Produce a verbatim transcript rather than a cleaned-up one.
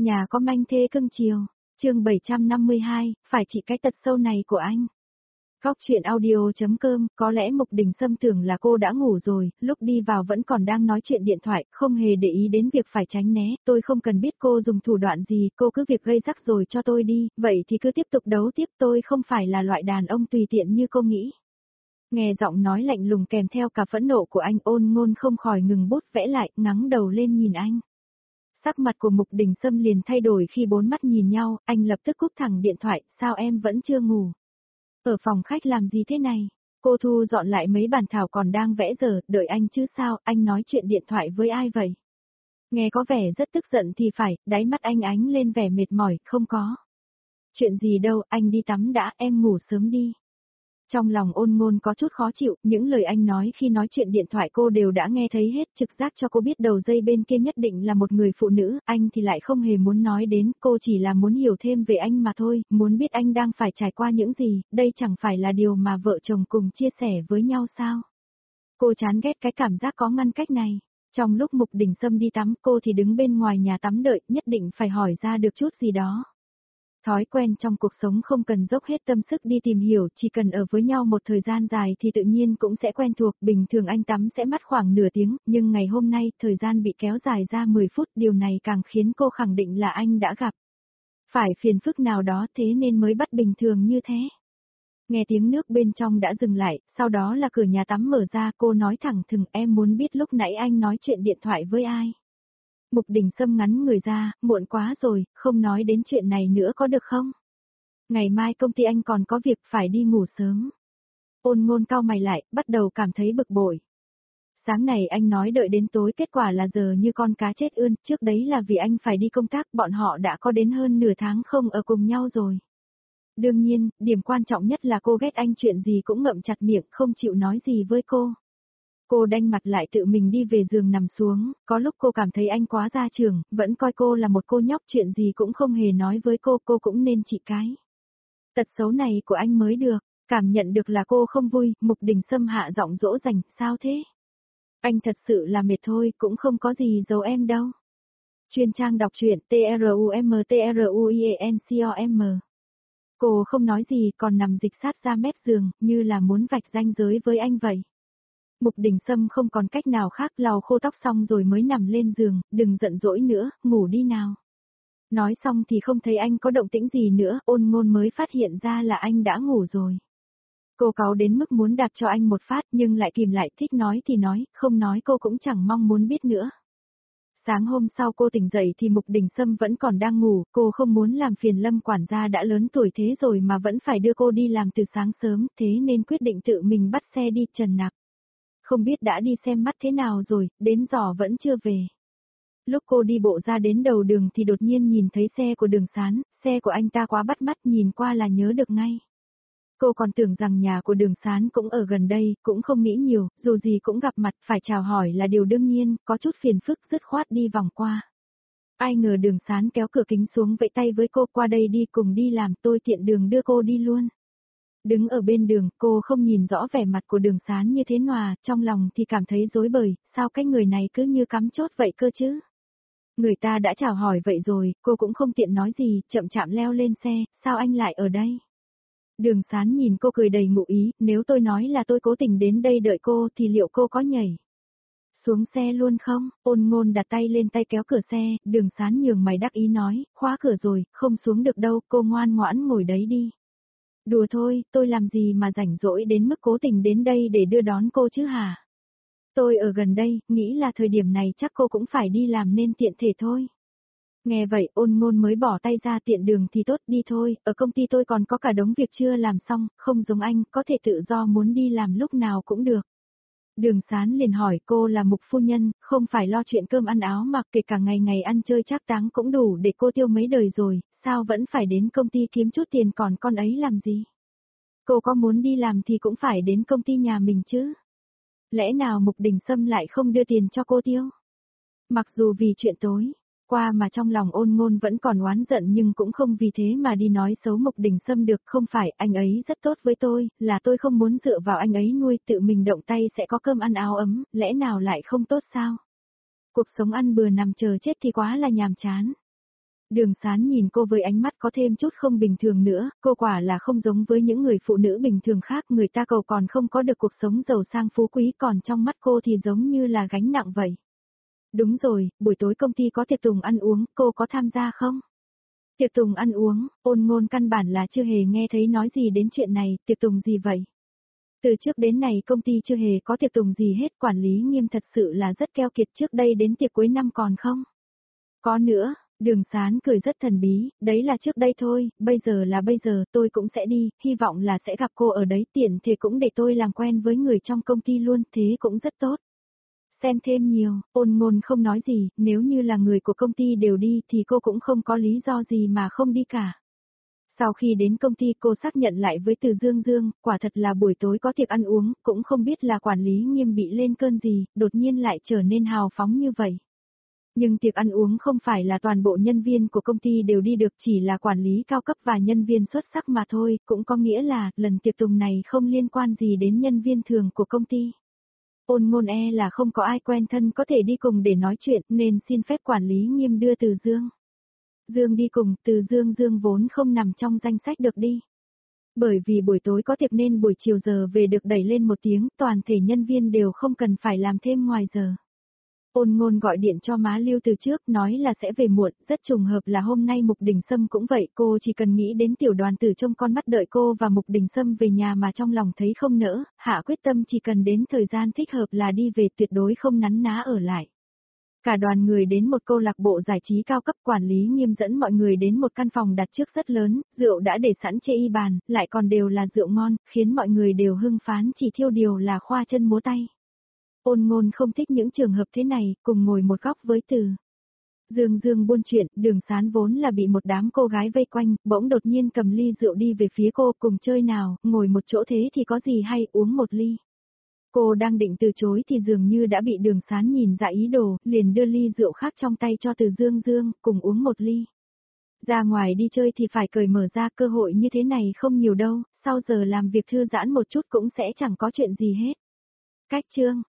Nhà có manh thê cưng chiều, chương bảy trăm năm mươi hai, phải trị cái tật sâu này của anh. Góc chuyện audio.com, có lẽ Mục Đình Sâm tưởng là cô đã ngủ rồi, lúc đi vào vẫn còn đang nói chuyện điện thoại, không hề để ý đến việc phải tránh né, tôi không cần biết cô dùng thủ đoạn gì, cô cứ việc gây rắc rồi cho tôi đi, vậy thì cứ tiếp tục đấu tiếp, tôi không phải là loại đàn ông tùy tiện như cô nghĩ. Nghe giọng nói lạnh lùng kèm theo cả phẫn nộ của anh, Ôn Ngôn không khỏi ngừng bút vẽ lại, ngẩng đầu lên nhìn anh. Sắc mặt của Mục Đình Sâm liền thay đổi khi bốn mắt nhìn nhau, anh lập tức cúp thẳng điện thoại, sao em vẫn chưa ngủ? Ở phòng khách làm gì thế này? Cô thu dọn lại mấy bản thảo còn đang vẽ giờ, đợi anh chứ sao, anh nói chuyện điện thoại với ai vậy? Nghe có vẻ rất tức giận thì phải, đáy mắt anh ánh lên vẻ mệt mỏi, không có. Chuyện gì đâu, anh đi tắm đã, em ngủ sớm đi. Trong lòng Ôn Ngôn có chút khó chịu, những lời anh nói khi nói chuyện điện thoại cô đều đã nghe thấy hết, trực giác cho cô biết đầu dây bên kia nhất định là một người phụ nữ, anh thì lại không hề muốn nói đến, cô chỉ là muốn hiểu thêm về anh mà thôi, muốn biết anh đang phải trải qua những gì, đây chẳng phải là điều mà vợ chồng cùng chia sẻ với nhau sao. Cô chán ghét cái cảm giác có ngăn cách này. Trong lúc Mục Đình Sâm đi tắm, cô thì đứng bên ngoài nhà tắm đợi, nhất định phải hỏi ra được chút gì đó. Thói quen trong cuộc sống không cần dốc hết tâm sức đi tìm hiểu, chỉ cần ở với nhau một thời gian dài thì tự nhiên cũng sẽ quen thuộc, bình thường anh tắm sẽ mất khoảng nửa tiếng, nhưng ngày hôm nay, thời gian bị kéo dài ra mười phút, điều này càng khiến cô khẳng định là anh đã gặp phải phiền phức nào đó thế nên mới bắt bình thường như thế. Nghe tiếng nước bên trong đã dừng lại, sau đó là cửa nhà tắm mở ra, cô nói thẳng thừng, em muốn biết lúc nãy anh nói chuyện điện thoại với ai. Mục Đình Sâm ngắn người ra, muộn quá rồi, không nói đến chuyện này nữa có được không? Ngày mai công ty anh còn có việc phải đi ngủ sớm. Ôn Ngôn cau mày lại, bắt đầu cảm thấy bực bội. Sáng này anh nói đợi đến tối, kết quả là giờ như con cá chết ươn, trước đấy là vì anh phải đi công tác, bọn họ đã có đến hơn nửa tháng không ở cùng nhau rồi. Đương nhiên, điểm quan trọng nhất là cô ghét anh, chuyện gì cũng ngậm chặt miệng, không chịu nói gì với cô. Cô đanh mặt lại tự mình đi về giường nằm xuống, có lúc cô cảm thấy anh quá gia trưởng, vẫn coi cô là một cô nhóc, chuyện gì cũng không hề nói với cô, cô cũng nên trị cái tật xấu này của anh mới được. Cảm nhận được là cô không vui, Mục Đình Sâm hạ giọng dỗ dành, sao thế? Anh thật sự là mệt thôi, cũng không có gì giấu em đâu. Chuyên trang đọc truyện T R U M T R U I E N C O M. Cô không nói gì, còn nằm dịch sát ra mép giường, như là muốn vạch ranh giới với anh vậy. Mục Đình Sâm không còn cách nào khác, lau khô tóc xong rồi mới nằm lên giường, đừng giận dỗi nữa, ngủ đi nào. Nói xong thì không thấy anh có động tĩnh gì nữa, Ôn Ngôn mới phát hiện ra là anh đã ngủ rồi. Cô cáu đến mức muốn đạp cho anh một phát nhưng lại kìm lại, thích nói thì nói, không nói cô cũng chẳng mong muốn biết nữa. Sáng hôm sau cô tỉnh dậy thì Mục Đình Sâm vẫn còn đang ngủ, cô không muốn làm phiền Lâm quản gia đã lớn tuổi thế rồi mà vẫn phải đưa cô đi làm từ sáng sớm, thế nên quyết định tự mình bắt xe đi Trần Nặc. Không biết đã đi xem mắt thế nào rồi, đến giờ vẫn chưa về. Lúc cô đi bộ ra đến đầu đường thì đột nhiên nhìn thấy xe của Đường Sán, xe của anh ta quá bắt mắt, nhìn qua là nhớ được ngay. Cô còn tưởng rằng nhà của Đường Sán cũng ở gần đây, cũng không nghĩ nhiều, dù gì cũng gặp mặt, phải chào hỏi là điều đương nhiên, có chút phiền phức dứt khoát đi vòng qua. Ai ngờ Đường Sán kéo cửa kính xuống vẫy tay với cô, qua đây đi, cùng đi làm, tôi tiện đường đưa cô đi luôn. Đứng ở bên đường, cô không nhìn rõ vẻ mặt của Đường Sán như thế nào, trong lòng thì cảm thấy rối bời, sao cái người này cứ như cắm chốt vậy cơ chứ? Người ta đã chào hỏi vậy rồi, cô cũng không tiện nói gì, chậm chạm leo lên xe, sao anh lại ở đây? Đường Sán nhìn cô cười đầy ngụ ý, nếu tôi nói là tôi cố tình đến đây đợi cô thì liệu cô có nhảy xuống xe luôn không? Ôn Ngôn đặt tay lên tay kéo cửa xe, Đường Sán nhường mày đắc ý nói, khóa cửa rồi, không xuống được đâu, cô ngoan ngoãn ngồi đấy đi. Đùa thôi, tôi làm gì mà rảnh rỗi đến mức cố tình đến đây để đưa đón cô chứ hả? Tôi ở gần đây, nghĩ là thời điểm này chắc cô cũng phải đi làm nên tiện thể thôi. Nghe vậy Ôn Ngôn mới bỏ tay ra, tiện đường thì tốt, đi thôi, ở công ty tôi còn có cả đống việc chưa làm xong, không giống anh, có thể tự do muốn đi làm lúc nào cũng được. Đường Sán liền hỏi, cô là Mục phu nhân, không phải lo chuyện cơm ăn áo mặc, kể cả ngày ngày ăn chơi trác táng cũng đủ để cô tiêu mấy đời rồi, sao vẫn phải đến công ty kiếm chút tiền, còn con ấy làm gì? Cô có muốn đi làm thì cũng phải đến công ty nhà mình chứ. Lẽ nào Mục Đình Sâm lại không đưa tiền cho cô tiêu? Mặc dù vì chuyện tối qua mà trong lòng Ôn Ngôn vẫn còn oán giận nhưng cũng không vì thế mà đi nói xấu Mục Đình Sâm được, không phải, anh ấy rất tốt với tôi, là tôi không muốn dựa vào anh ấy nuôi, tự mình động tay sẽ có cơm ăn áo ấm, lẽ nào lại không tốt sao? Cuộc sống ăn bừa nằm chờ chết thì quá là nhàm chán. Đường Sán nhìn cô với ánh mắt có thêm chút không bình thường nữa, cô quả là không giống với những người phụ nữ bình thường khác, người ta cầu còn không có được cuộc sống giàu sang phú quý, còn trong mắt cô thì giống như là gánh nặng vậy. Đúng rồi, buổi tối công ty có tiệc tùng ăn uống, cô có tham gia không? Tiệc tùng ăn uống, Ôn Ngôn căn bản là chưa hề nghe thấy nói gì đến chuyện này, tiệc tùng gì vậy? Từ trước đến này công ty chưa hề có tiệc tùng gì hết, quản lý Nghiêm thật sự là rất keo kiệt, trước đây đến tiệc cuối năm còn không? Có nữa, Đường Sán cười rất thần bí, đấy là trước đây thôi, bây giờ là bây giờ, tôi cũng sẽ đi, hy vọng là sẽ gặp cô ở đấy, tiện thể cũng để tôi làm quen với người trong công ty luôn, thế cũng rất tốt. Xem thêm nhiều, Ôn Ngôn không nói gì, nếu như là người của công ty đều đi thì cô cũng không có lý do gì mà không đi cả. Sau khi đến công ty cô xác nhận lại với Từ Dương Dương, quả thật là buổi tối có tiệc ăn uống, cũng không biết là quản lý Nghiêm bị lên cơn gì, đột nhiên lại trở nên hào phóng như vậy. Nhưng tiệc ăn uống không phải là toàn bộ nhân viên của công ty đều đi được, chỉ là quản lý cao cấp và nhân viên xuất sắc mà thôi, cũng có nghĩa là lần tiệc tùng này không liên quan gì đến nhân viên thường của công ty. Ôn Ngôn e là không có ai quen thân có thể đi cùng để nói chuyện nên xin phép quản lý Nghiêm đưa Từ Dương. Dương đi cùng, Từ Dương Dương vốn không nằm trong danh sách được đi. Bởi vì buổi tối có tiệc nên buổi chiều giờ về được đẩy lên một tiếng, toàn thể nhân viên đều không cần phải làm thêm ngoài giờ. Ôn Ngôn gọi điện cho má Lưu từ trước, nói là sẽ về muộn, rất trùng hợp là hôm nay Mục Đình Sâm cũng vậy, cô chỉ cần nghĩ đến tiểu đoàn tử trông con mắt đợi cô và Mục Đình Sâm về nhà mà trong lòng thấy không nỡ, hạ quyết tâm chỉ cần đến thời gian thích hợp là đi về, tuyệt đối không nắn ná ở lại. Cả đoàn người đến một câu lạc bộ giải trí cao cấp, quản lý Nghiêm dẫn mọi người đến một căn phòng đặt trước rất lớn, rượu đã để sẵn chê y bàn, lại còn đều là rượu ngon, khiến mọi người đều hưng phán, chỉ thiêu điều là khoa chân múa tay. Ôn Ngôn không thích những trường hợp thế này, cùng ngồi một góc với Từ Dương Dương buôn chuyện, Đường Sán vốn là bị một đám cô gái vây quanh, bỗng đột nhiên cầm ly rượu đi về phía cô, cùng chơi nào, ngồi một chỗ thế thì có gì hay, uống một ly. Cô đang định từ chối thì dường như đã bị Đường Sán nhìn ra ý đồ, liền đưa ly rượu khác trong tay cho Từ Dương Dương, cùng uống một ly. Ra ngoài đi chơi thì phải cởi mở ra, cơ hội như thế này không nhiều đâu, sau giờ làm việc thư giãn một chút cũng sẽ chẳng có chuyện gì hết. Cách chương